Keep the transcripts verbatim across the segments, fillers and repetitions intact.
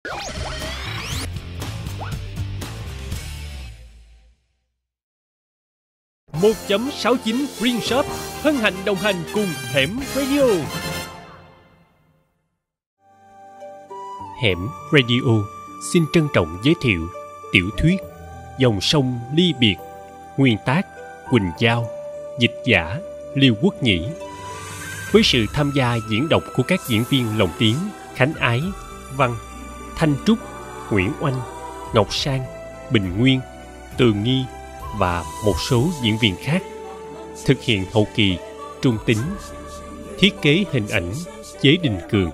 một chấm sáu chín Green Shop hân hạnh đồng hành cùng Hẻm Radio. Hẻm Radio xin trân trọng giới thiệu tiểu thuyết Dòng sông ly biệt, nguyên tác Quỳnh Giao, dịch giả Liêu Quốc Nhĩ, với sự tham gia diễn đọc của các diễn viên lồng tiếng Khánh Ái, Văn, Thanh Trúc, Nguyễn Oanh, Ngọc Sang, Bình Nguyên, Tường Nghi và một số diễn viên khác. Thực hiện hậu kỳ Trung Tính. Thiết kế hình ảnh Chế Đình Cường.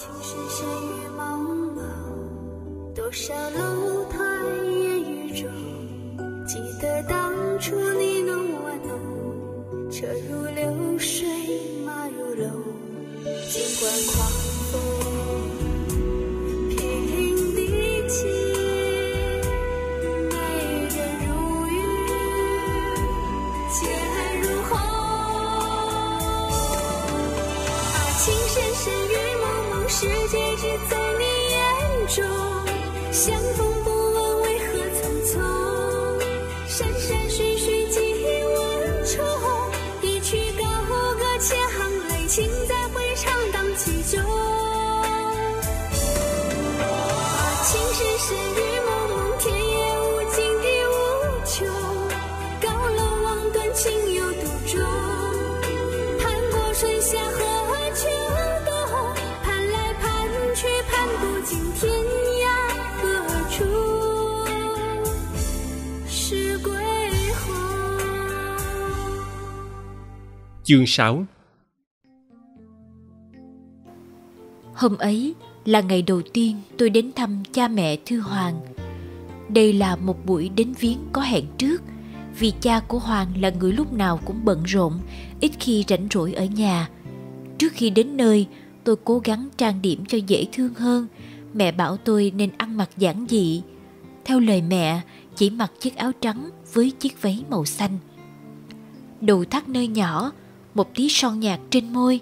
Chương sáu. Hôm ấy là ngày đầu tiên tôi đến thăm cha mẹ Thư Hoàng. Đây là một buổi đến viếng có hẹn trước, vì cha của Hoàng là người lúc nào cũng bận rộn, ít khi rảnh rỗi ở nhà. Trước khi đến nơi, tôi cố gắng trang điểm cho dễ thương hơn. Mẹ bảo tôi nên ăn mặc giản dị. Theo lời mẹ, chỉ mặc chiếc áo trắng với chiếc váy màu xanh. Đầu thắt nơi nhỏ, một tí son nhạt trên môi.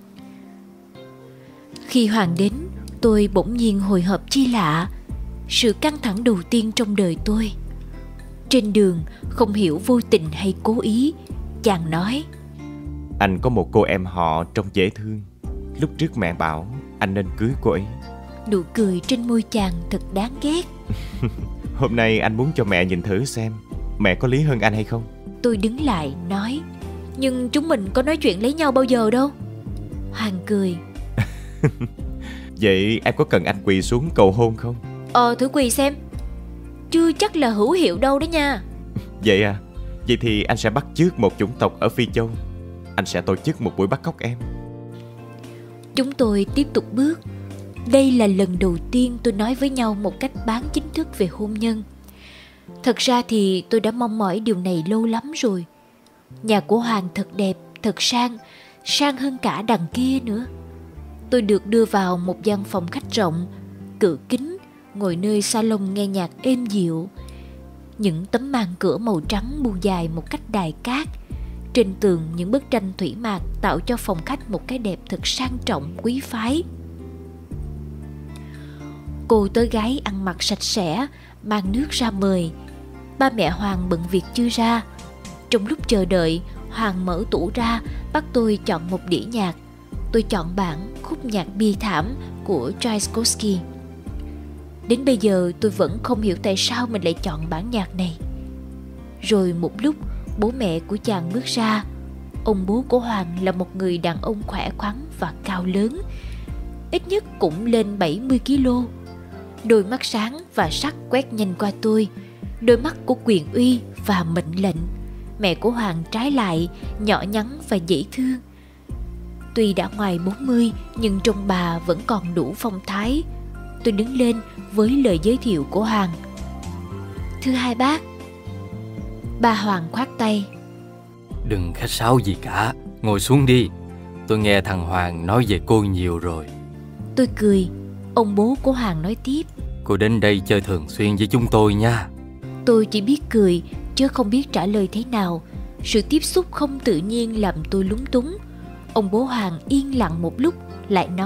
Khi Hoàng đến, tôi bỗng nhiên hồi hộp chi lạ, sự căng thẳng đầu tiên trong đời tôi. Trên đường, không hiểu vô tình hay cố ý, chàng nói: Anh có một cô em họ trông dễ thương. Lúc trước mẹ bảo anh nên cưới cô ấy. Nụ cười trên môi chàng thật đáng ghét. Hôm nay anh muốn cho mẹ nhìn thử xem mẹ có lý hơn anh hay không. Tôi đứng lại nói: Nhưng chúng mình có nói chuyện lấy nhau bao giờ đâu. Hoàng cười. Vậy em có cần anh quỳ xuống cầu hôn không? Ờ thử quỳ xem. Chưa chắc là hữu hiệu đâu đó nha. Vậy à? Vậy thì anh sẽ bắt chước một chủng tộc ở Phi Châu. Anh sẽ tổ chức một buổi bắt cóc em. Chúng tôi tiếp tục bước. Đây là lần đầu tiên tôi nói với nhau một cách bán chính thức về hôn nhân. Thật ra thì tôi đã mong mỏi điều này lâu lắm rồi. Nhà của Hoàng thật đẹp, thật sang, sang hơn cả đằng kia nữa. Tôi được đưa vào một gian phòng khách rộng, cửa kính, ngồi nơi salon nghe nhạc êm dịu. Những tấm màn cửa màu trắng bu dài một cách đài cát. Trên tường những bức tranh thủy mạc tạo cho phòng khách một cái đẹp thật sang trọng, quý phái. Cô tớ gái ăn mặc sạch sẽ, mang nước ra mời. Ba mẹ Hoàng bận việc chưa ra. Trong lúc chờ đợi, Hoàng mở tủ ra, bắt tôi chọn một đĩa nhạc. Tôi chọn bản Khúc nhạc bi thảm của Tchaikovsky. Đến bây giờ tôi vẫn không hiểu tại sao mình lại chọn bản nhạc này. Rồi một lúc, bố mẹ của chàng bước ra. Ông bố của Hoàng là một người đàn ông khỏe khoắn và cao lớn, ít nhất cũng lên bảy mươi ki lô. Đôi mắt sáng và sắc quét nhanh qua tôi, đôi mắt của quyền uy và mệnh lệnh. Mẹ của Hoàng trái lại, nhỏ nhắn và dễ thương. Tuy đã ngoài bốn mươi, nhưng trông bà vẫn còn đủ phong thái. Tôi đứng lên với lời giới thiệu của Hoàng. Thưa hai bác. Bà Hoàng khoát tay. Đừng khách sáo gì cả, ngồi xuống đi. Tôi nghe thằng Hoàng nói về cô nhiều rồi. Tôi cười. Ông bố của Hoàng nói tiếp. Cô đến đây chơi thường xuyên với chúng tôi nha. Tôi chỉ biết cười, chứ không biết trả lời thế nào. Sự tiếp xúc không tự nhiên làm tôi lúng túng. Ông bố Hoàng yên lặng một lúc, lại nói.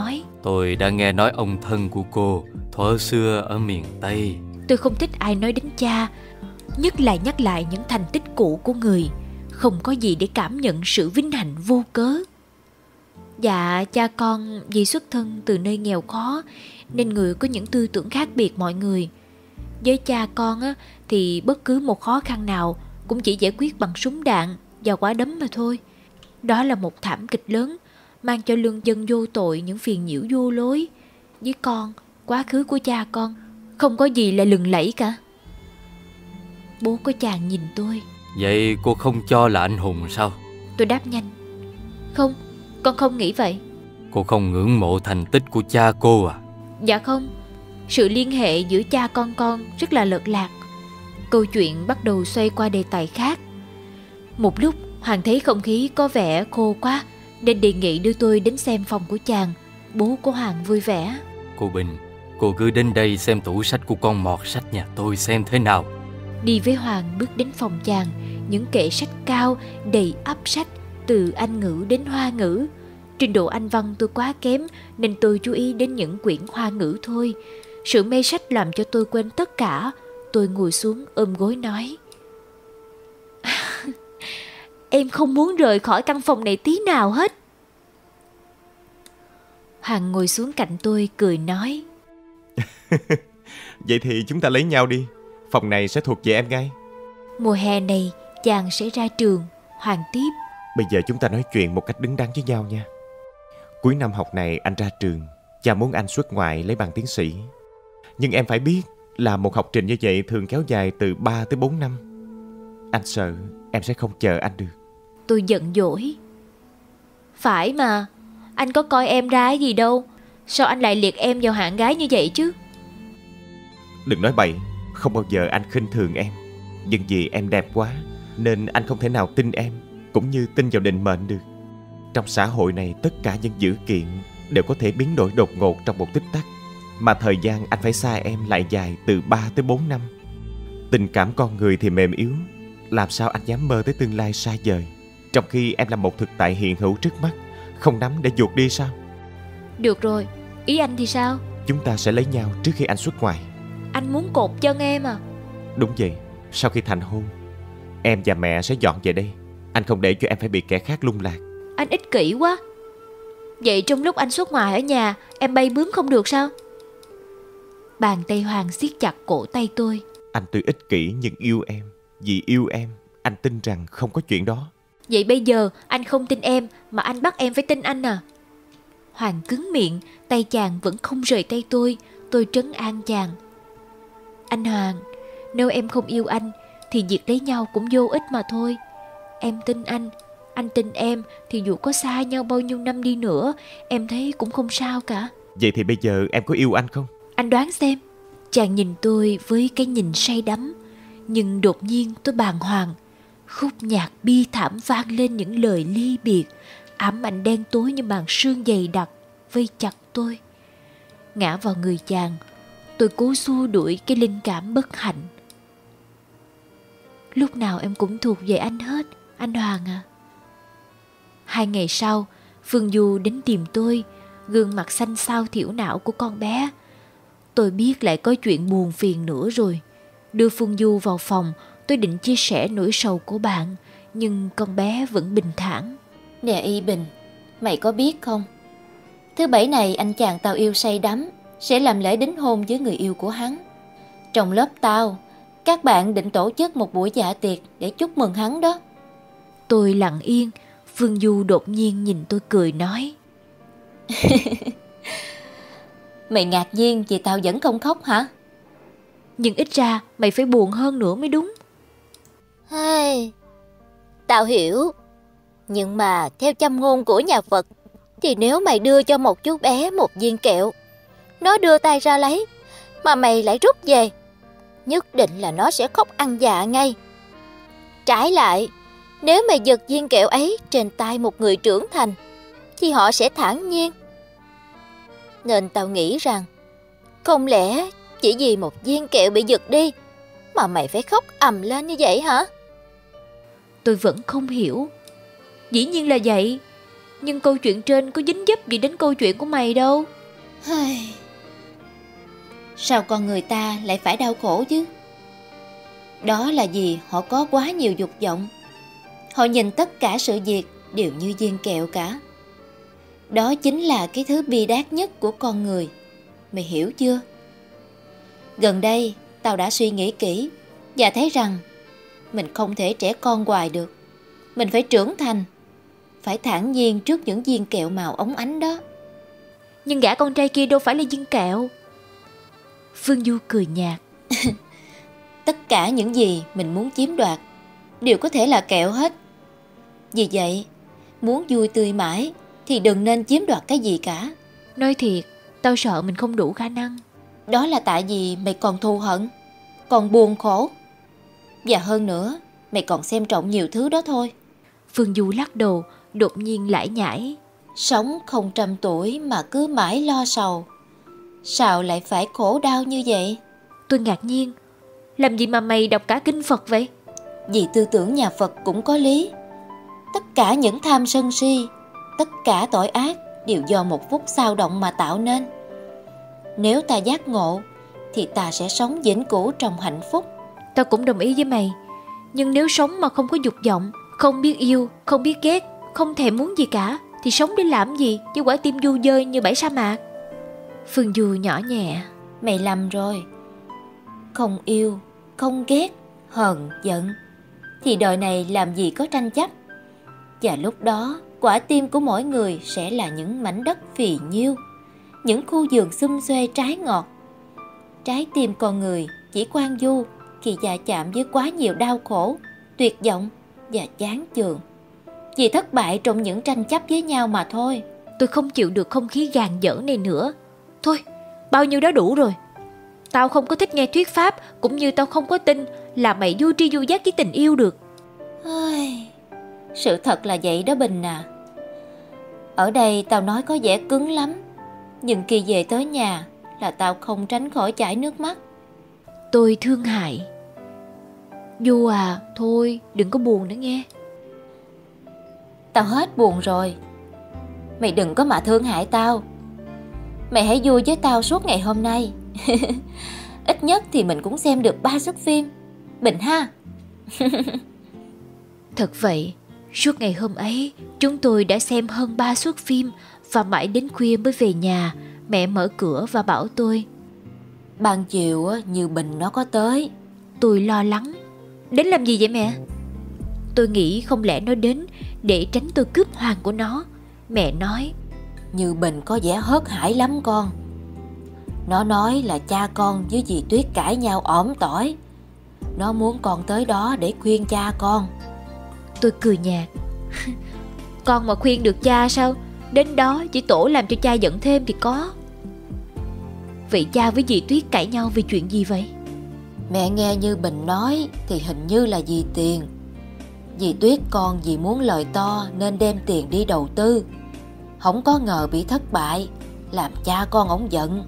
Tôi đã nghe nói ông thân của cô thuở xưa ở miền Tây. Tôi không thích ai nói đến cha, nhất là nhắc lại những thành tích cũ của người. Không có gì để cảm nhận sự vinh hạnh vô cớ. Dạ, cha con vì xuất thân từ nơi nghèo khó nên người có những tư tưởng khác biệt mọi người. Với cha con á, thì bất cứ một khó khăn nào cũng chỉ giải quyết bằng súng đạn và quả đấm mà thôi. Đó là một thảm kịch lớn, mang cho lương dân vô tội những phiền nhiễu vô lối. Với con, quá khứ của cha con không có gì là lừng lẫy cả. Bố của chàng nhìn tôi. Vậy cô không cho là anh hùng sao? Tôi đáp nhanh. Không, con không nghĩ vậy. Cô không ngưỡng mộ thành tích của cha cô à? Dạ không. Sự liên hệ giữa cha con con rất là lệch lạc. Câu chuyện bắt đầu xoay qua đề tài khác. Một lúc Hoàng thấy không khí có vẻ khô quá nên đề nghị đưa tôi đến xem phòng của chàng. Bố của Hoàng vui vẻ. Cô Bình, cô cứ đến đây xem tủ sách của con mọt sách nhà tôi xem thế nào. Đi với Hoàng bước đến phòng chàng. Những kệ sách cao đầy ắp sách, từ Anh ngữ đến Hoa ngữ. Trình độ Anh văn tôi quá kém nên tôi chú ý đến những quyển Hoa ngữ thôi. Sự mê sách làm cho tôi quên tất cả. Tôi ngồi xuống ôm gối nói. Em không muốn rời khỏi căn phòng này tí nào hết. Hoàng ngồi xuống cạnh tôi cười nói. Vậy thì chúng ta lấy nhau đi. Phòng này sẽ thuộc về em ngay. Mùa hè này chàng sẽ ra trường. Hoàng tiếp. Bây giờ chúng ta nói chuyện một cách đứng đắn với nhau nha. Cuối năm học này anh ra trường. Cha muốn anh xuất ngoại lấy bằng tiến sĩ. Nhưng em phải biết là một học trình như vậy thường kéo dài từ ba tới bốn năm. Anh sợ em sẽ không chờ anh được. Tôi giận dỗi. Phải mà, anh có coi em ra gì đâu. Sao anh lại liệt em vào hạng gái như vậy chứ? Đừng nói bậy. Không bao giờ anh khinh thường em. Nhưng vì em đẹp quá nên anh không thể nào tin em, cũng như tin vào định mệnh được. Trong xã hội này tất cả những dữ kiện đều có thể biến đổi đột ngột trong một tích tắc. Mà thời gian anh phải xa em lại dài từ ba tới bốn năm. Tình cảm con người thì mềm yếu. Làm sao anh dám mơ tới tương lai xa vời, trong khi em là một thực tại hiện hữu trước mắt, không nắm để vuột đi sao? Được rồi, ý anh thì sao? Chúng ta sẽ lấy nhau trước khi anh xuất ngoại. Anh muốn cột chân em à? Đúng vậy. Sau khi thành hôn, em và mẹ sẽ dọn về đây. Anh không để cho em phải bị kẻ khác lung lạc. Anh ích kỷ quá. Vậy trong lúc anh xuất ngoại ở nhà, em bay bướm không được sao? Bàn tay Hoàng siết chặt cổ tay tôi. Anh tuy ích kỷ nhưng yêu em. Vì yêu em, anh tin rằng không có chuyện đó. Vậy bây giờ anh không tin em mà anh bắt em phải tin anh à? Hoàng cứng miệng, tay chàng vẫn không rời tay tôi. Tôi trấn an chàng. Anh Hoàng, nếu em không yêu anh thì việc lấy nhau cũng vô ích mà thôi. Em tin anh, anh tin em, thì dù có xa nhau bao nhiêu năm đi nữa, em thấy cũng không sao cả. Vậy thì bây giờ em có yêu anh không? Anh đoán xem. Chàng nhìn tôi với cái nhìn say đắm. Nhưng đột nhiên tôi bàng hoàng. Khúc nhạc bi thảm vang lên những lời ly biệt. Ám ảnh đen tối như màn sương dày đặc vây chặt tôi. Ngã vào người chàng, tôi cố xua đuổi cái linh cảm bất hạnh. Lúc nào em cũng thuộc về anh hết, anh Hoàng à. Hai ngày sau, Phương Du đến tìm tôi, gương mặt xanh xao thiểu não của con bé. Tôi biết lại có chuyện buồn phiền nữa rồi. Đưa Phương Du vào phòng, tôi định chia sẻ nỗi sầu của bạn, nhưng con bé vẫn bình thản. Nè Y Bình, mày có biết không? Thứ bảy này anh chàng tao yêu say đắm sẽ làm lễ đính hôn với người yêu của hắn. Trong lớp tao, các bạn định tổ chức một buổi dạ tiệc để chúc mừng hắn đó. Tôi lặng yên. Phương Du đột nhiên nhìn tôi cười nói. Mày ngạc nhiên vì tao vẫn không khóc hả? Nhưng ít ra mày phải buồn hơn nữa mới đúng. Hey, tao hiểu. Nhưng mà theo châm ngôn của nhà Phật thì nếu mày đưa cho một chú bé một viên kẹo, nó đưa tay ra lấy mà mày lại rút về, nhất định là nó sẽ khóc ăn dạ ngay. Trái lại, nếu mày giật viên kẹo ấy trên tay một người trưởng thành thì họ sẽ thản nhiên. Nên tao nghĩ rằng không lẽ chỉ vì một viên kẹo bị giật đi mà mày phải khóc ầm lên như vậy hả? Tôi vẫn không hiểu. Dĩ nhiên là vậy, nhưng câu chuyện trên có dính dấp gì đến câu chuyện của mày đâu. Sao con người ta lại phải đau khổ chứ? Đó là vì họ có quá nhiều dục vọng. Họ nhìn tất cả sự việc đều như viên kẹo cả. Đó chính là cái thứ bi đát nhất của con người. Mày hiểu chưa? Gần đây tao đã suy nghĩ kỹ và thấy rằng mình không thể trẻ con hoài được. Mình phải trưởng thành, phải thản nhiên trước những viên kẹo màu óng ánh đó. Nhưng gã con trai kia đâu phải là viên kẹo. Phương Du cười nhạt. Tất cả những gì mình muốn chiếm đoạt đều có thể là kẹo hết. Vì vậy, muốn vui tươi mãi thì đừng nên chiếm đoạt cái gì cả. Nói thiệt, tao sợ mình không đủ khả năng. Đó là tại vì mày còn thù hận, còn buồn khổ. Và hơn nữa, mày còn xem trọng nhiều thứ đó thôi. Phương Du lắc đầu, đột nhiên lải nhải. Sống không trăm tuổi mà cứ mãi lo sầu, sao lại phải khổ đau như vậy? Tôi ngạc nhiên. Làm gì mà mày đọc cả kinh Phật vậy? Vì tư tưởng nhà Phật cũng có lý. Tất cả những tham sân si, tất cả tội ác đều do một phút dao động mà tạo nên. Nếu ta giác ngộ thì ta sẽ sống vĩnh cửu trong hạnh phúc. Tao cũng đồng ý với mày. Nhưng nếu sống mà không có dục vọng, không biết yêu, không biết ghét, không thèm muốn gì cả, thì sống để làm gì với quả tim du dơi như bãi sa mạc? Phương Du nhỏ nhẹ. Mày lầm rồi. Không yêu, không ghét, hờn, giận thì đời này làm gì có tranh chấp. Và lúc đó quả tim của mỗi người sẽ là những mảnh đất phì nhiêu, những khu vườn xum xuê trái ngọt. Trái tim con người chỉ khoan du khi va chạm với quá nhiều đau khổ, tuyệt vọng và chán chường, vì thất bại trong những tranh chấp với nhau mà thôi. Tôi không chịu được không khí gàn dở này nữa. Thôi, bao nhiêu đó đủ rồi. Tao không có thích nghe thuyết pháp, cũng như tao không có tin là mày vô tri vô giác với tình yêu được. Sự thật là vậy đó Bình à. Ở đây tao nói có vẻ cứng lắm, nhưng khi về tới nhà là tao không tránh khỏi chảy nước mắt. Tôi thương hại. Du à, thôi đừng có buồn nữa nghe. Tao hết buồn rồi. Mày đừng có mà thương hại tao. Mày hãy vui với tao suốt ngày hôm nay. Ít nhất thì mình cũng xem được ba suất phim, Bình ha. Thật vậy, suốt ngày hôm ấy chúng tôi đã xem hơn ba suất phim. Và mãi đến khuya mới về nhà. Mẹ mở cửa và bảo tôi. Ban chiều như Bình nó có tới. Tôi lo lắng. Đến làm gì vậy mẹ? Tôi nghĩ không lẽ nó đến để tránh tôi cướp hoàng của nó. Mẹ nói. Như Bình có vẻ hớt hải lắm con. Nó nói là cha con với dì Tuyết cãi nhau ỏm tỏi. Nó muốn con tới đó để khuyên cha con. Tôi cười nhạt. Con mà khuyên được cha sao? Đến đó chỉ tổ làm cho cha giận thêm thì có. Vậy cha với dì Tuyết cãi nhau vì chuyện gì vậy? Mẹ nghe Như Bình nói thì hình như là vì tiền. Dì Tuyết con vì muốn lời to nên đem tiền đi đầu tư. Không có ngờ bị thất bại, làm cha con ổng giận.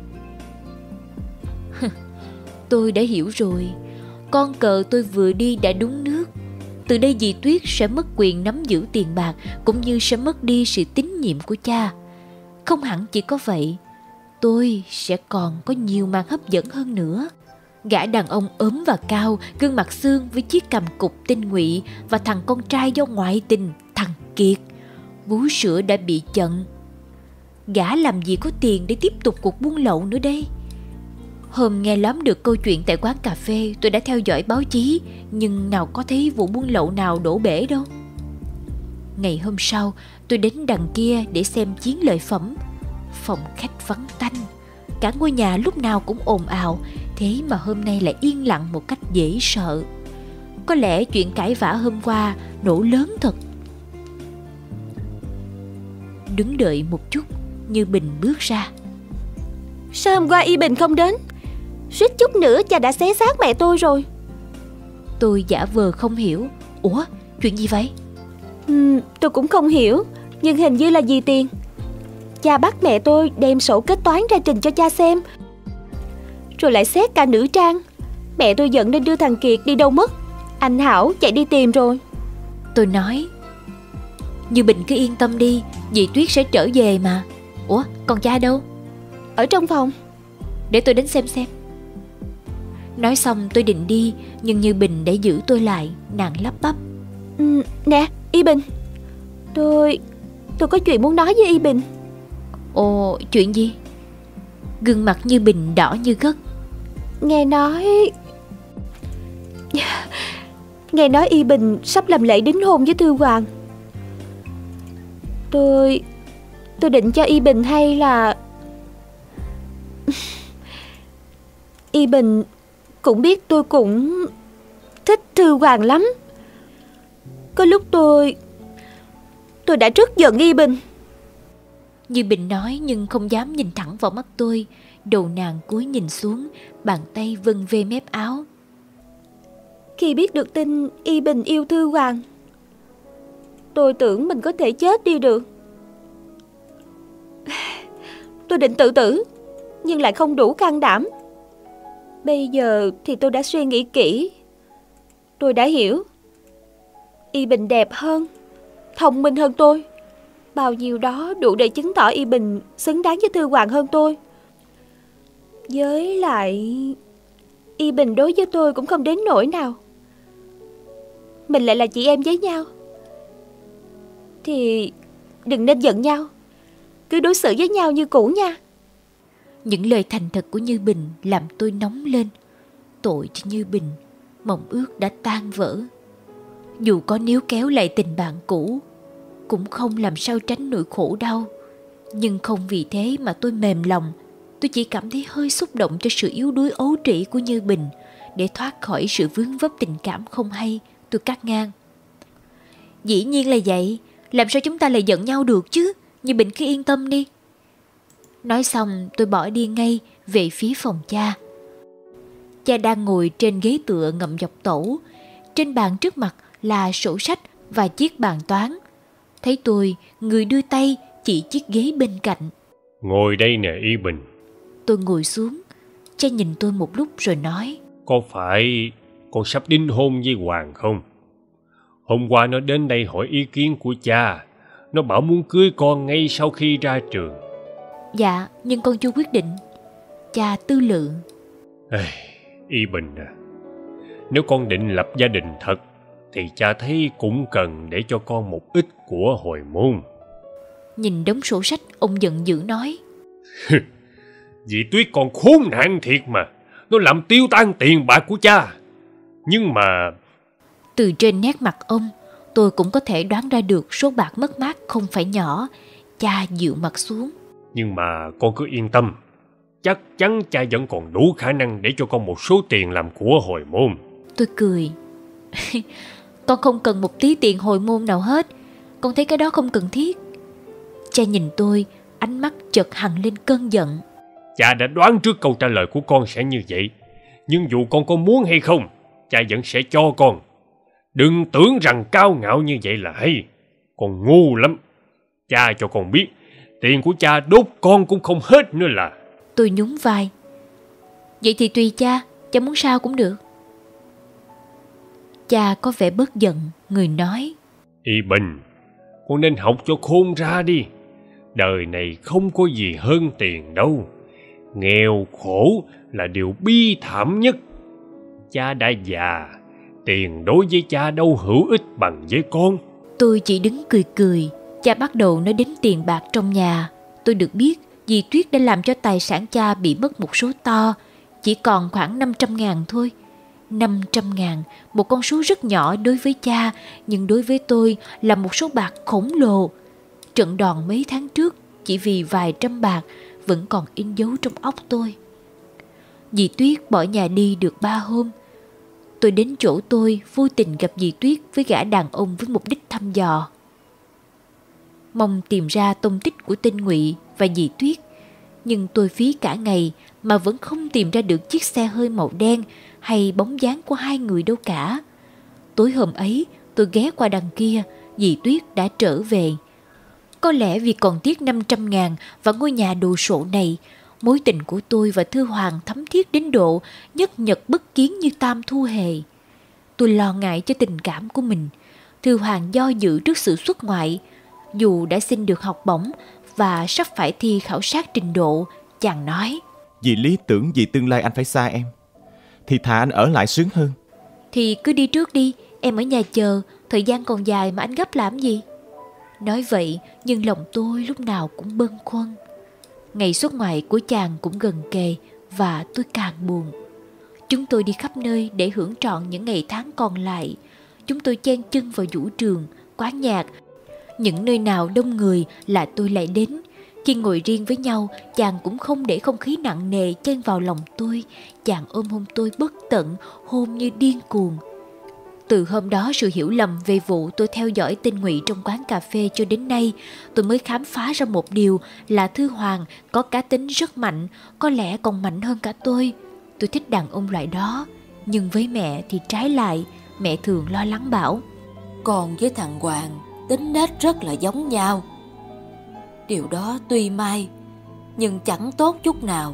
Tôi đã hiểu rồi. Con cờ tôi vừa đi đã đúng nước. Từ đây dì Tuyết sẽ mất quyền nắm giữ tiền bạc, cũng như sẽ mất đi sự tín nhiệm của cha. Không hẳn chỉ có vậy, tôi sẽ còn có nhiều màn hấp dẫn hơn nữa. Gã đàn ông ốm và cao, gương mặt xương với chiếc cằm cụp tinh ngụy, và thằng con trai do ngoại tình, thằng Kiệt. Vú sữa đã bị chận. Gã làm gì có tiền để tiếp tục cuộc buôn lậu nữa đây? Hôm nghe lóm được câu chuyện tại quán cà phê, tôi đã theo dõi báo chí, nhưng nào có thấy vụ buôn lậu nào đổ bể đâu. Ngày hôm sau, tôi đến đằng kia để xem chiến lợi phẩm. Phòng khách vắng tanh, cả ngôi nhà lúc nào cũng ồn ào, thế mà hôm nay lại yên lặng một cách dễ sợ. Có lẽ chuyện cãi vã hôm qua nổ lớn thật. Đứng đợi một chút, Như Bình bước ra. Sao hôm qua Y Bình không đến? Suýt chút nữa cha đã xé xác mẹ tôi rồi. Tôi giả vờ không hiểu. Ủa, chuyện gì vậy? Ừ, tôi cũng không hiểu, nhưng hình như là vì tiền. Cha bắt mẹ tôi đem sổ kết toán ra trình cho cha xem, rồi lại xét cả nữ trang. Mẹ tôi giận nên đưa thằng Kiệt đi đâu mất. Anh Hảo chạy đi tìm rồi. Tôi nói. Như Bình cứ yên tâm đi, dì Tuyết sẽ trở về mà. Ủa, còn cha đâu? Ở trong phòng. Để tôi đến xem xem. Nói xong tôi định đi, nhưng Như Bình đã giữ tôi lại. Nàng lắp bắp. Ừ, nè Y Bình, Tôi Tôi có chuyện muốn nói với Y Bình. Ồ, chuyện gì? Gương mặt Như Bình đỏ như gấc. Nghe nói Nghe nói Y Bình sắp làm lễ đính hôn với Thư Hoàng. Tôi Tôi định cho Y Bình hay là Y Bình cũng biết tôi cũng thích Thư Hoàng lắm. Có lúc tôi Tôi đã rất giận Y Bình. Như Bình nói nhưng không dám nhìn thẳng vào mắt tôi. Đầu nàng cúi nhìn xuống, bàn tay vân ve mép áo. Khi biết được tin Y Bình yêu Thư Hoàng, tôi tưởng mình có thể chết đi được. Tôi định tự tử, nhưng lại không đủ can đảm. Bây giờ thì tôi đã suy nghĩ kỹ. Tôi đã hiểu Y Bình đẹp hơn, thông minh hơn tôi. Bao nhiêu đó đủ để chứng tỏ Y Bình xứng đáng với Thư Hoàng hơn tôi. Với lại Y Bình đối với tôi cũng không đến nỗi nào. Mình lại là chị em với nhau, thì đừng nên giận nhau, cứ đối xử với nhau như cũ nha. Những lời thành thật của Như Bình làm tôi nóng lên. Tội cho Như Bình, mộng ước đã tan vỡ. Dù có níu kéo lại tình bạn cũ, cũng không làm sao tránh nỗi khổ đau. Nhưng không vì thế mà tôi mềm lòng. Tôi chỉ cảm thấy hơi xúc động cho sự yếu đuối ấu trĩ của Như Bình. Để thoát khỏi sự vướng vấp tình cảm không hay, tôi cắt ngang. Dĩ nhiên là vậy, làm sao chúng ta lại giận nhau được chứ? Như Bình cứ yên tâm đi. Nói xong tôi bỏ đi ngay về phía phòng cha. Cha đang ngồi trên ghế tựa ngậm dọc tẩu. Trên bàn trước mặt là sổ sách và chiếc bàn toán. Thấy tôi, người đưa tay chỉ chiếc ghế bên cạnh. Ngồi đây nè Y Bình. Tôi ngồi xuống. Cha nhìn tôi một lúc rồi nói. Có phải con sắp đính hôn với Hoàng không? Hôm qua nó đến đây hỏi ý kiến của cha. Nó bảo muốn cưới con ngay sau khi ra trường. Dạ, nhưng con chưa quyết định. Cha tư lự. Ê, Y Bình à, nếu con định lập gia đình thật thì cha thấy cũng cần để cho con một ít của hồi môn. Nhìn đống sổ sách, ông giận dữ nói. Dì Tuyết con khốn nạn thiệt mà. Nó làm tiêu tan tiền bạc của cha. Nhưng mà... Từ trên nét mặt ông, tôi cũng có thể đoán ra được số bạc mất mát không phải nhỏ. Cha dịu mặt xuống. Nhưng mà con cứ yên tâm. Chắc chắn cha vẫn còn đủ khả năng để cho con một số tiền làm của hồi môn. Tôi cười. Con không cần một tí tiền hồi môn nào hết. Con thấy cái đó không cần thiết. Cha nhìn tôi, ánh mắt chợt hằn lên cơn giận. Cha đã đoán trước câu trả lời của con sẽ như vậy. Nhưng dù con có muốn hay không, cha vẫn sẽ cho con. Đừng tưởng rằng cao ngạo như vậy là hay. Con ngu lắm. Cha cho con biết, tiền của cha đốt con cũng không hết nữa là. Tôi nhún vai. Vậy thì tùy cha, cha muốn sao cũng được. Cha có vẻ bớt giận, người nói. Y Bình, con nên học cho khôn ra đi. Đời này không có gì hơn tiền đâu. Nghèo khổ là điều bi thảm nhất. Cha đã già, tiền đối với cha đâu hữu ích bằng với con. Tôi chỉ đứng cười cười. Cha bắt đầu nói đến tiền bạc trong nhà. Tôi được biết dì Tuyết đã làm cho tài sản cha bị mất một số to. Chỉ còn khoảng năm trăm ngàn thôi. Năm trăm ngàn, một con số rất nhỏ đối với cha, nhưng đối với tôi là một số bạc khổng lồ. Trận đòn mấy tháng trước chỉ vì vài trăm bạc vẫn còn in dấu trong óc tôi. Dì Tuyết bỏ nhà đi được ba hôm. Tôi đến chỗ tôi vô tình gặp dì Tuyết với gã đàn ông với mục đích thăm dò. Mong tìm ra tung tích của tên Ngụy và dì Tuyết. Nhưng tôi phí cả ngày mà vẫn không tìm ra được chiếc xe hơi màu đen hay bóng dáng của hai người đâu cả. Tối hôm ấy tôi ghé qua đằng kia, dì Tuyết đã trở về. Có lẽ vì còn tiếc năm trăm ngàn và ngôi nhà đồ sộ này, mối tình của tôi và Thư Hoàng thấm thiết đến độ nhất nhật bất kiến như tam thu hề. Tôi lo ngại cho tình cảm của mình. Thư Hoàng do dự trước sự xuất ngoại. Dù đã xin được học bổng và sắp phải thi khảo sát trình độ, Chàng nói: Vì lý tưởng, vì tương lai anh phải xa em, thì thà anh ở lại sướng hơn. Thì cứ đi trước đi, em ở nhà chờ, thời gian còn dài mà anh gấp làm gì? Nói vậy nhưng lòng tôi lúc nào cũng bâng khuâng. Ngày xuất ngoại của chàng cũng gần kề và tôi càng buồn. Chúng tôi đi khắp nơi để hưởng trọn những ngày tháng còn lại. Chúng tôi chen chân vào vũ trường, quán nhạc. Những nơi nào đông người là tôi lại đến. Khi ngồi riêng với nhau, chàng cũng không để không khí nặng nề chen vào lòng tôi. Chàng ôm hôn tôi bất tận, hôn như điên cuồng. Từ hôm đó, sự hiểu lầm về vụ tôi theo dõi tên Ngụy trong quán cà phê cho đến nay, tôi mới khám phá ra một điều là Thư Hoàng có cá tính rất mạnh, có lẽ còn mạnh hơn cả tôi. Tôi thích đàn ông loại đó, nhưng với mẹ thì trái lại. Mẹ thường lo lắng bảo: Con với thằng Hoàng tính nết rất là giống nhau. Điều đó tuy may, nhưng chẳng tốt chút nào.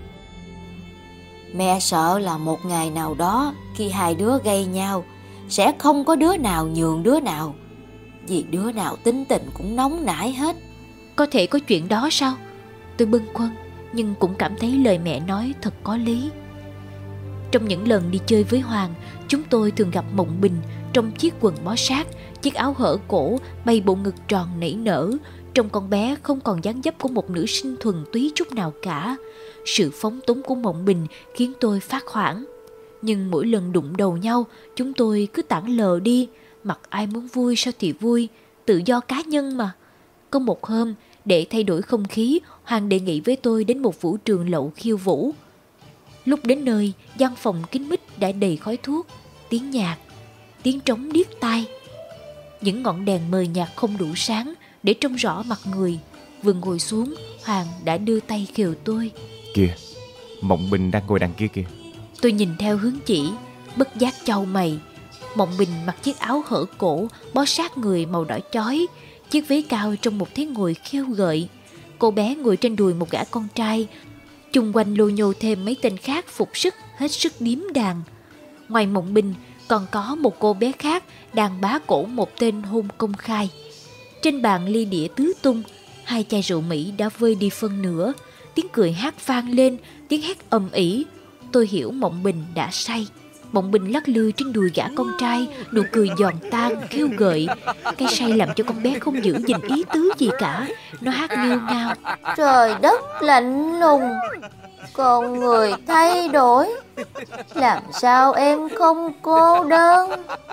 Mẹ sợ là một ngày nào đó, khi hai đứa gây nhau, sẽ không có đứa nào nhường đứa nào, vì đứa nào tính tình cũng nóng nảy hết. Có thể có chuyện đó sao? Tôi bâng khuâng, nhưng cũng cảm thấy lời mẹ nói thật có lý. Trong những lần đi chơi với Hoàng, chúng tôi thường gặp Mộng Bình trong chiếc quần bó sát, chiếc áo hở cổ, bày bộ ngực tròn nảy nở. Trong con bé không còn dáng dấp của một nữ sinh thuần túy chút nào cả. Sự phóng túng của Mộng Bình khiến tôi phát hoảng. Nhưng mỗi lần đụng đầu nhau, chúng tôi cứ tản lờ đi. Mặc ai muốn vui sao thì vui, tự do cá nhân mà. Có một hôm, để thay đổi không khí, Hoàng đề nghị với tôi đến một vũ trường lậu khiêu vũ. Lúc đến nơi, gian phòng kín mít đã đầy khói thuốc, tiếng nhạc, tiếng trống điếc tai. Những ngọn đèn mờ nhạt không đủ sáng để trông rõ mặt người. Vừa ngồi xuống, Hoàng đã đưa tay khều tôi. Kìa, Mộng Bình đang ngồi đằng kia kìa. Tôi nhìn theo hướng chỉ, bất giác chau mày. Mộng Bình mặc chiếc áo hở cổ, bó sát người màu đỏ chói, chiếc váy cao trong một thế ngồi khiêu gợi. Cô bé ngồi trên đùi một gã con trai, chung quanh lô nhô thêm mấy tên khác phục sức hết sức điếm đàn. Ngoài Mộng Bình, còn có một cô bé khác đang bá cổ một tên hôn công khai. Trên bàn ly đĩa tứ tung, hai chai rượu Mỹ đã vơi đi phân nửa. Tiếng cười hát vang lên, tiếng hét ầm ĩ. Tôi hiểu Mộng Bình đã say. Mộng Bình lắc lư trên đùi gã con trai, nụ cười giòn tan, khiêu gợi. Cái say làm cho con bé không giữ gìn ý tứ gì cả. Nó hát nghêu ngao: Trời đất lạnh lùng, con người thay đổi, làm sao em không cô đơn.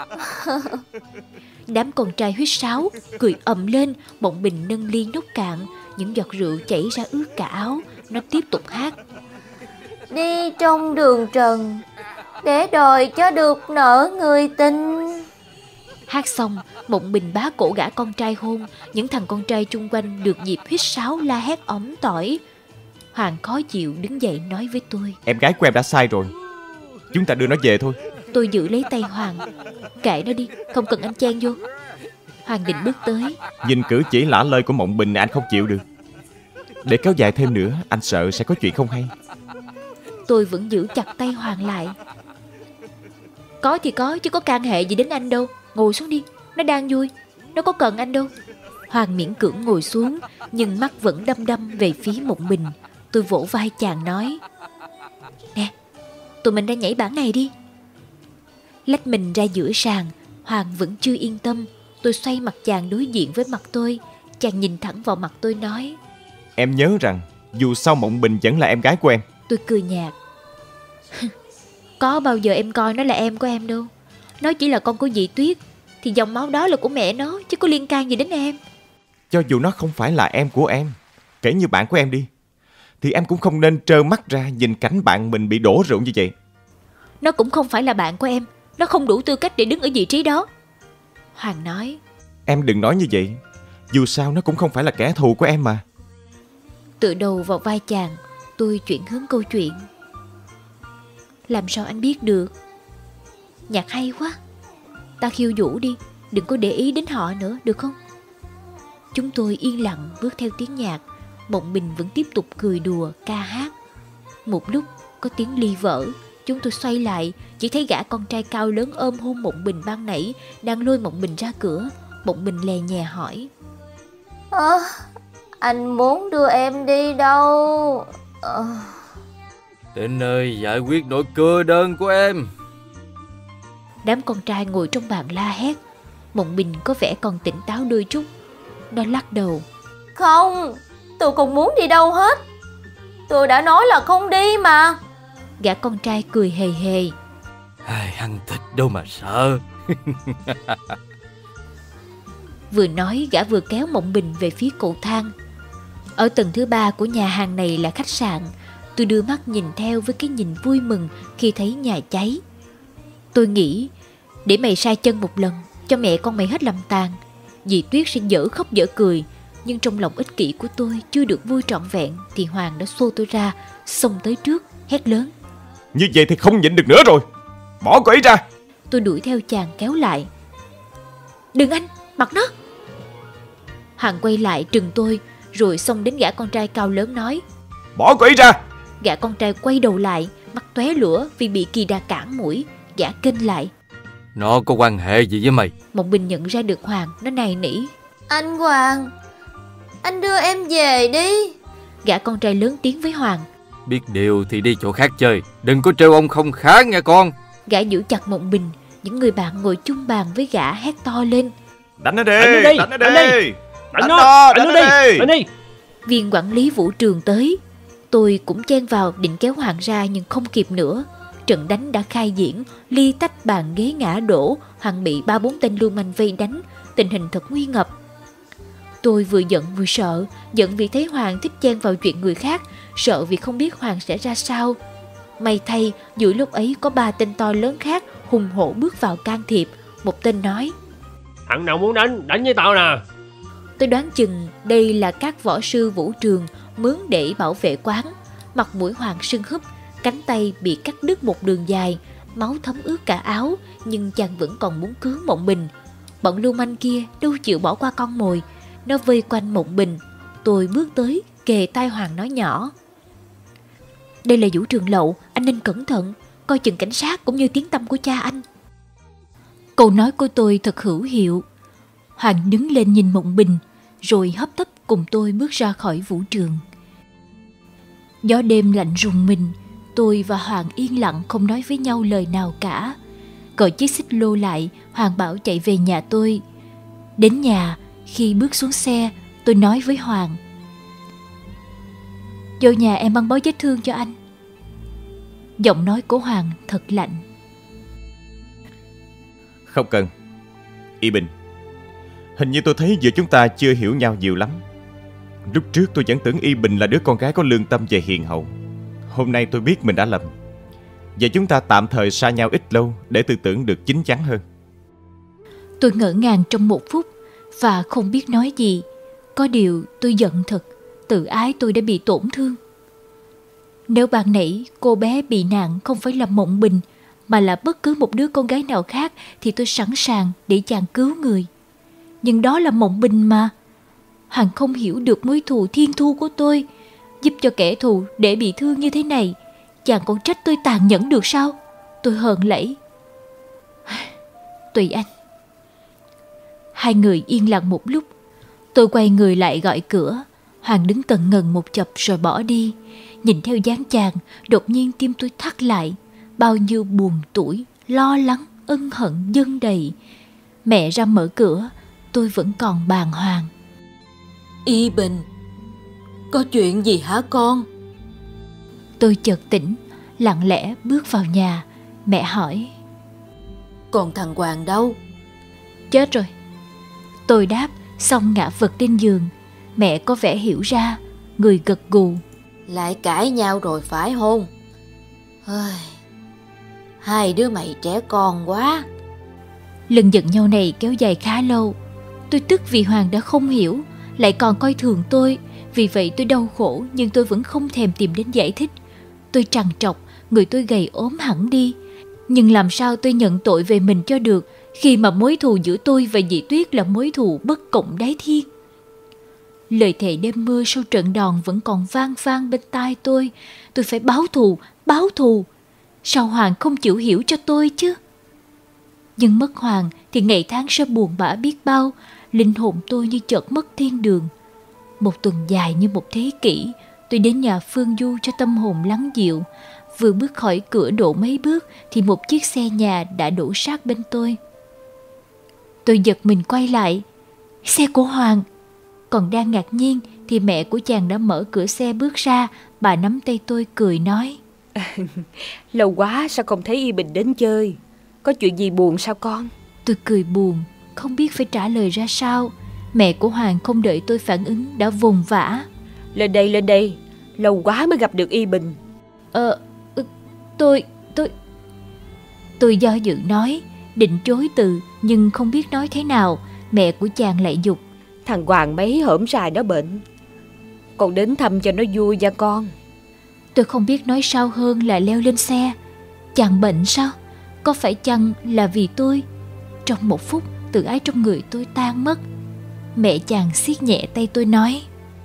Đám con trai huýt sáo, cười ầm lên. Mộng Bình nâng ly nốc cạn, những giọt rượu chảy ra ướt cả áo. Nó tiếp tục hát: Đi trong đường trần, để đòi cho được nợ người tình. Hát xong, Mộng Bình bá cổ gã con trai hôn. Những thằng con trai chung quanh được dịp huýt sáo la hét ỏm tỏi. Hoàng khó chịu đứng dậy nói với tôi: Em gái của em đã sai rồi, chúng ta đưa nó về thôi. Tôi giữ lấy tay Hoàng: Kệ nó đi, không cần anh chen vô. Hoàng định bước tới. Nhìn cử chỉ lả lơi của Mộng Bình anh không chịu được. Để kéo dài thêm nữa, anh sợ sẽ có chuyện không hay. Tôi vẫn giữ chặt tay Hoàng lại. Có thì có, chứ có can hệ gì đến anh đâu. Ngồi xuống đi, nó đang vui, nó có cần anh đâu. Hoàng miễn cưỡng ngồi xuống, nhưng mắt vẫn đăm đăm về phía Mộng Bình. Tôi vỗ vai chàng nói: Nè, tụi mình ra nhảy bản này đi. Lách mình ra giữa sàn, Hoàng vẫn chưa yên tâm. Tôi xoay mặt chàng đối diện với mặt tôi. Chàng nhìn thẳng vào mặt tôi nói: Em nhớ rằng dù sao Mộng Bình vẫn là em gái của em. Tôi cười nhạt: Có bao giờ em coi nó là em của em đâu. Nó chỉ là con của dì Tuyết, thì dòng máu đó là của mẹ nó, chứ có liên can gì đến em. Cho dù nó không phải là em của em, kể như bạn của em đi, thì em cũng không nên trơ mắt ra nhìn cảnh bạn mình bị đổ rượu như vậy. Nó cũng không phải là bạn của em, nó không đủ tư cách để đứng ở vị trí đó. Hoàng nói: Em đừng nói như vậy, dù sao nó cũng không phải là kẻ thù của em mà. Tựa đầu vào vai chàng, tôi chuyển hướng câu chuyện: Làm sao anh biết được? Nhạc hay quá, ta khiêu vũ đi, đừng có để ý đến họ nữa, được không? Chúng tôi yên lặng bước theo tiếng nhạc. Mộng Bình vẫn tiếp tục cười đùa, ca hát. Một lúc có tiếng ly vỡ. Chúng tôi xoay lại, chỉ thấy gã con trai cao lớn ôm hôn Mộng Bình ban nãy đang lôi Mộng Bình ra cửa. Mộng Bình lè nhè hỏi: à, Anh muốn đưa em đi đâu? Ờ... Đến nơi giải quyết nỗi cơ đơn của em. Đám con trai ngồi trong bàn la hét. Mộng Bình có vẻ còn tỉnh táo đôi chút. Nó lắc đầu. Không, tôi không muốn đi đâu hết. Tôi đã nói là không đi mà. Gã con trai cười hề hề. Ai ăn thịt đâu mà sợ. Vừa nói gã vừa kéo Mộng Bình về phía cầu thang. Ở tầng thứ ba của nhà hàng này là khách sạn. Tôi đưa mắt nhìn theo với cái nhìn vui mừng khi thấy nhà cháy. Tôi nghĩ để mày sai chân một lần, cho mẹ con mày hết làm tàn. Dì Tuyết sẽ dở khóc dở cười. Nhưng trong lòng ích kỷ của tôi chưa được vui trọn vẹn thì Hoàng đã xô tôi ra, xông tới trước, hét lớn. Như vậy thì không nhịn được nữa rồi. Bỏ cô ấy ra. Tôi đuổi theo chàng kéo lại. Đừng anh, mặc nó. Hoàng quay lại trừng tôi, rồi xông đến gã con trai cao lớn nói. Bỏ cô ấy ra. Gã con trai quay đầu lại, mắt tóe lửa vì bị Kỳ Đà cản mũi. Gã kênh lại. Nó có quan hệ gì với mày? Mộng Bình nhận ra được Hoàng, nó nài nỉ. Anh Hoàng, anh đưa em về đi. Gã con trai lớn tiếng với Hoàng. Biết điều thì đi chỗ khác chơi, đừng có trêu ông không khá nghe con. Gã giữ chặt Mộng Bình. Những người bạn ngồi chung bàn với gã hét to lên. Đánh nó đi, đánh đánh nó đi, đánh đi, đánh đánh nó, nó, đánh đánh nó nó đi. đi, đánh đi. Viên quản lý vũ trường tới. Tôi cũng chen vào định kéo Hoàng ra nhưng không kịp nữa. Trận đánh đã khai diễn, ly tách bàn ghế ngã đổ. Hoàng bị ba bốn tên lưu manh vây đánh. Tình hình thật nguy ngập. Tôi vừa giận vừa sợ. Giận vì thấy Hoàng thích chen vào chuyện người khác, sợ vì không biết Hoàng sẽ ra sao. May thay giữa lúc ấy có ba tên to lớn khác hùng hổ bước vào can thiệp. Một tên nói. Thằng nào muốn đánh, đánh với tao nè. Tôi đoán chừng đây là các võ sư vũ trường mướn để bảo vệ quán. Mặt mũi Hoàng sưng húp, cánh tay bị cắt đứt một đường dài, máu thấm ướt cả áo, nhưng chàng vẫn còn muốn cứu Mộng Bình. Bọn lưu manh kia đâu chịu bỏ qua con mồi, nó vây quanh Mộng Bình. Tôi bước tới, kề tai Hoàng nói nhỏ. Đây là vũ trường lậu, anh nên cẩn thận, coi chừng cảnh sát cũng như tiếng tăm của cha anh. Câu nói của tôi thật hữu hiệu. Hoàng đứng lên nhìn Mộng Bình, rồi hấp tấp cùng tôi bước ra khỏi vũ trường. Gió đêm lạnh rùng mình, tôi và Hoàng yên lặng không nói với nhau lời nào cả. Gọi chiếc xích lô lại, Hoàng bảo chạy về nhà tôi. Đến nhà, khi bước xuống xe, tôi nói với Hoàng. Vô nhà em băng bó vết thương cho anh. Giọng nói của Hoàng thật lạnh. Không cần. Y Bình, hình như tôi thấy giữa chúng ta chưa hiểu nhau nhiều lắm. Lúc trước tôi vẫn tưởng Y Bình là đứa con gái có lương tâm và hiền hậu. Hôm nay tôi biết mình đã lầm. Và chúng ta tạm thời xa nhau ít lâu để tư tưởng được chín chắn hơn. Tôi ngỡ ngàng trong một phút và không biết nói gì. Có điều tôi giận thật, tự ái tôi đã bị tổn thương. Nếu ban nãy cô bé bị nạn không phải là Mộng Bình, mà là bất cứ một đứa con gái nào khác, thì tôi sẵn sàng để chàng cứu người. Nhưng đó là Mộng Bình mà. Hoàng không hiểu được mối thù thiên thu của tôi. Giúp cho kẻ thù để bị thương như thế này, chàng còn trách tôi tàn nhẫn được sao? Tôi hờn lẫy. Tùy anh. Hai người yên lặng một lúc. Tôi quay người lại gọi cửa. Hoàng đứng tần ngần một chập rồi bỏ đi. Nhìn theo dáng chàng, đột nhiên tim tôi thắt lại. Bao nhiêu buồn tủi, lo lắng, ân hận dâng đầy. Mẹ ra mở cửa, tôi vẫn còn bàng hoàng. Y Bình, có chuyện gì hả con? Tôi chợt tỉnh, lặng lẽ bước vào nhà. Mẹ hỏi. Còn thằng Hoàng đâu? Chết rồi. Tôi đáp, xong ngã vật trên giường. Mẹ có vẻ hiểu ra, người gật gù. Lại cãi nhau rồi phải không? Ôi, hai đứa mày trẻ con quá. Lần giận nhau này kéo dài khá lâu. Tôi tức vì Hoàng đã không hiểu, lại còn coi thường tôi. Vì vậy tôi đau khổ, nhưng tôi vẫn không thèm tìm đến giải thích. Tôi trằn trọc, người tôi gầy ốm hẳn đi. Nhưng làm sao tôi nhận tội về mình cho được, khi mà mối thù giữa tôi và dì Tuyết là mối thù bất cộng đáy thiên. Lời thề đêm mưa sau trận đòn vẫn còn vang vang bên tai tôi. Tôi phải báo thù, báo thù. Sao Hoàng không chịu hiểu cho tôi chứ? Nhưng mất Hoàng thì ngày tháng sẽ buồn bã biết bao. Linh hồn tôi như chợt mất thiên đường. Một tuần dài như một thế kỷ, tôi đến nhà Phương Du cho tâm hồn lắng dịu. Vừa bước khỏi cửa độ mấy bước thì một chiếc xe nhà đã đổ sát bên tôi. Tôi giật mình quay lại. Xe của Hoàng. Còn đang ngạc nhiên thì mẹ của chàng đã mở cửa xe bước ra. Bà nắm tay tôi cười nói: Lâu quá sao không thấy Y Bình đến chơi? Có chuyện gì buồn sao con? Tôi cười buồn, không biết phải trả lời ra sao. Mẹ của Hoàng không đợi tôi phản ứng đã vùng vã: Lên đây, lên đây. Lâu quá mới gặp được Y Bình. Ờ, tôi, tôi... Tôi do dự nói, định chối từ nhưng không biết nói thế nào. Mẹ của chàng lại giục: Thằng Hoàng mấy hổm dài đó bệnh, con đến thăm cho nó vui nha con. Tôi không biết nói sao hơn là leo lên xe. Chàng bệnh sao? Có phải chăng là vì tôi? Trong một phút, tự ái trong người tôi tan mất. Mẹ chàng siết nhẹ tay tôi nói: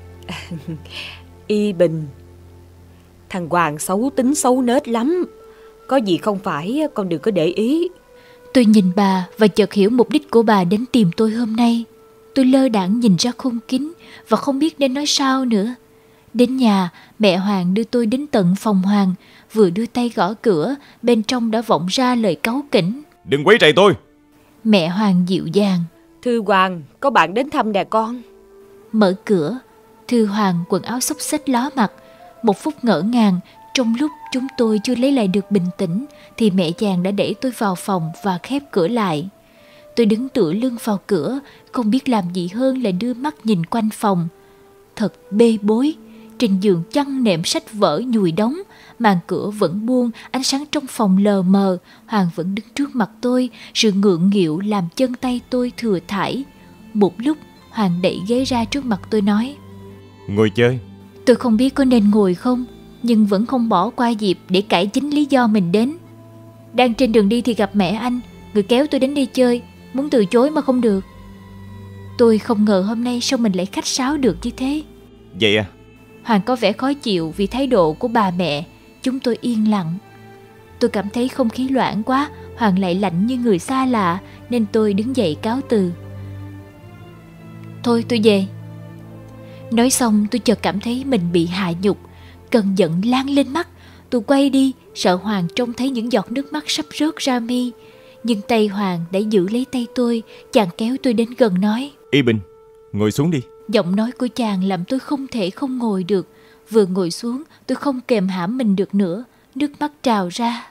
Y Bình, thằng Hoàng xấu tính xấu nết lắm. Có gì không phải con đừng có để ý. Tôi nhìn bà và chợt hiểu mục đích của bà đến tìm tôi hôm nay. Tôi lơ đãng nhìn ra khung kính và không biết nên nói sao nữa. Đến nhà, mẹ Hoàng đưa tôi đến tận phòng Hoàng. Vừa đưa tay gõ cửa, bên trong đã vọng ra lời cáu kỉnh: Đừng quấy rầy tôi. Mẹ Hoàng dịu dàng: Thư Hoàng, có bạn đến thăm nè con. Mở cửa, Thư Hoàng quần áo xốc xếch ló mặt. Một phút ngỡ ngàng, trong lúc chúng tôi chưa lấy lại được bình tĩnh thì mẹ chàng đã đẩy tôi vào phòng và khép cửa lại. Tôi đứng tựa lưng vào cửa, không biết làm gì hơn là đưa mắt nhìn quanh phòng. Thật bê bối. Trên giường chăn nệm sách vở nhùi đống, màn cửa vẫn buông, ánh sáng trong phòng lờ mờ. Hoàng vẫn đứng trước mặt tôi, sự ngượng nghịu làm chân tay tôi thừa thãi. Một lúc, Hoàng đẩy ghế ra trước mặt tôi nói: Ngồi chơi. Tôi không biết có nên ngồi không, nhưng vẫn không bỏ qua dịp để cải chính lý do mình đến. Đang trên đường đi thì gặp mẹ anh, người kéo tôi đến đây chơi, muốn từ chối mà không được. Tôi không ngờ hôm nay sao mình lại khách sáo được như thế. Vậy à? Hoàng có vẻ khó chịu vì thái độ của bà mẹ. Chúng tôi yên lặng. Tôi cảm thấy không khí loãng quá. Hoàng lại lạnh như người xa lạ, nên tôi đứng dậy cáo từ. Thôi tôi về. Nói xong tôi chợt cảm thấy mình bị hạ nhục. Cơn giận lan lên mắt. Tôi quay đi, sợ Hoàng trông thấy những giọt nước mắt sắp rớt ra mi. Nhưng tay Hoàng đã giữ lấy tay tôi. Chàng kéo tôi đến gần nói: Y Bình, ngồi xuống đi. Giọng nói của chàng làm tôi không thể không ngồi được. Vừa ngồi xuống, tôi không kềm hãm mình được nữa. Nước mắt trào ra.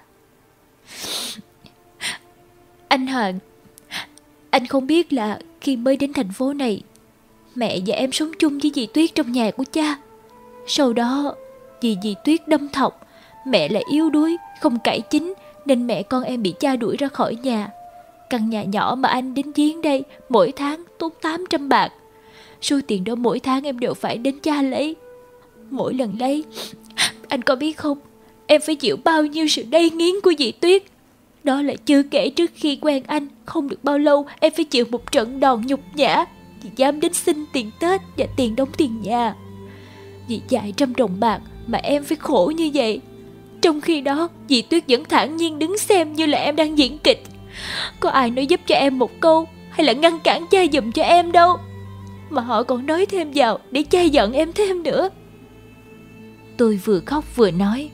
Anh Hoàng, anh không biết là khi mới đến thành phố này, mẹ và em sống chung với dì Tuyết trong nhà của cha. Sau đó, vì dì Tuyết đâm thọc, mẹ lại yếu đuối, không cải chính, nên mẹ con em bị cha đuổi ra khỏi nhà. Căn nhà nhỏ mà anh đến giếng đây mỗi tháng tốn tám trăm bạc. Số tiền đó mỗi tháng em đều phải đến cha lấy. Mỗi lần lấy, anh có biết không, em phải chịu bao nhiêu sự đay nghiến của dì Tuyết. Đó là chưa kể trước khi quen anh, không được bao lâu em phải chịu một trận đòn nhục nhã vì dám đến xin tiền Tết và tiền đóng tiền nhà. Vì vài trăm đồng bạc mà em phải khổ như vậy. Trong khi đó, dì Tuyết vẫn thản nhiên đứng xem như là em đang diễn kịch. Có ai nói giúp cho em một câu hay là ngăn cản cha giùm cho em đâu, mà họ còn nói thêm vào để cha giận em thêm nữa. Tôi vừa khóc vừa nói: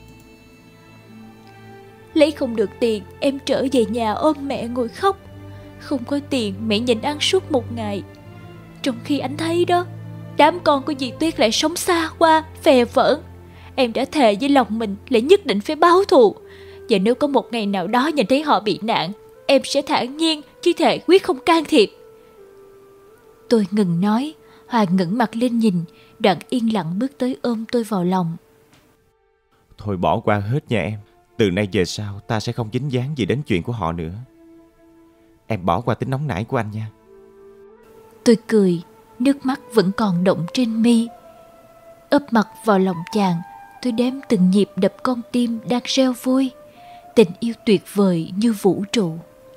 Lấy không được tiền, em trở về nhà ôm mẹ ngồi khóc. Không có tiền, mẹ nhịn ăn suốt một ngày. Trong khi anh thấy đó, đám con của dì Tuyết lại sống xa qua, phè phỡn. Em đã thề với lòng mình là nhất định phải báo thù. Và nếu có một ngày nào đó nhìn thấy họ bị nạn, em sẽ thản nhiên chứ thề quyết không can thiệp. Tôi ngừng nói. Hoàng ngẩng mặt lên nhìn, đoạn yên lặng bước tới ôm tôi vào lòng. Thôi bỏ qua hết nha em. Từ nay về sau ta sẽ không dính dáng gì đến chuyện của họ nữa. Em bỏ qua tính nóng nảy của anh nha. Tôi cười, nước mắt vẫn còn đọng trên mi. Ấp mặt vào lòng chàng, tôi đếm từng nhịp đập con tim đang reo vui. Tình yêu tuyệt vời như vũ trụ.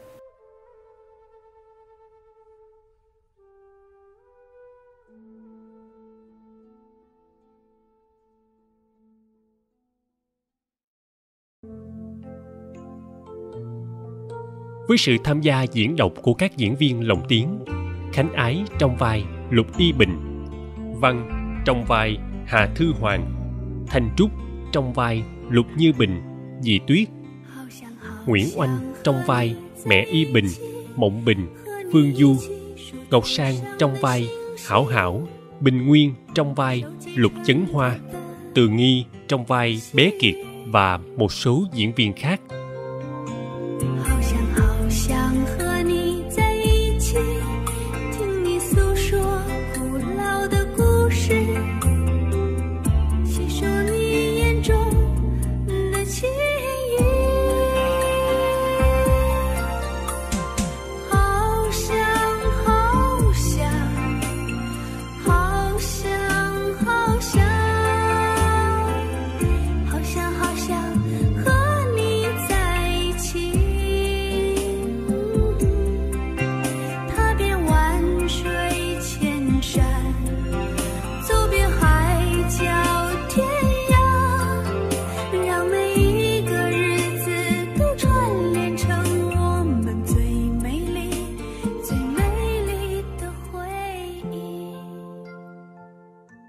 Với sự tham gia diễn đọc của các diễn viên lồng tiếng: Khánh Ái trong vai Lục Y Bình, Văn trong vai Hà Thư Hoàng, Thanh Trúc trong vai Lục Như Bình, Dì Tuyết, Nguyễn Oanh trong vai mẹ Y Bình, Mộng Bình, Phương Du, Ngọc Sang trong vai Hảo Hảo, Bình Nguyên trong vai Lục Chấn Hoa, Từ Nghi trong vai Bé Kiệt và một số diễn viên khác.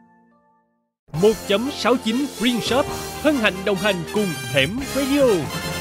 một chấm sáu chín Green Shop hân hạnh đồng hành cùng Hẻm Radio.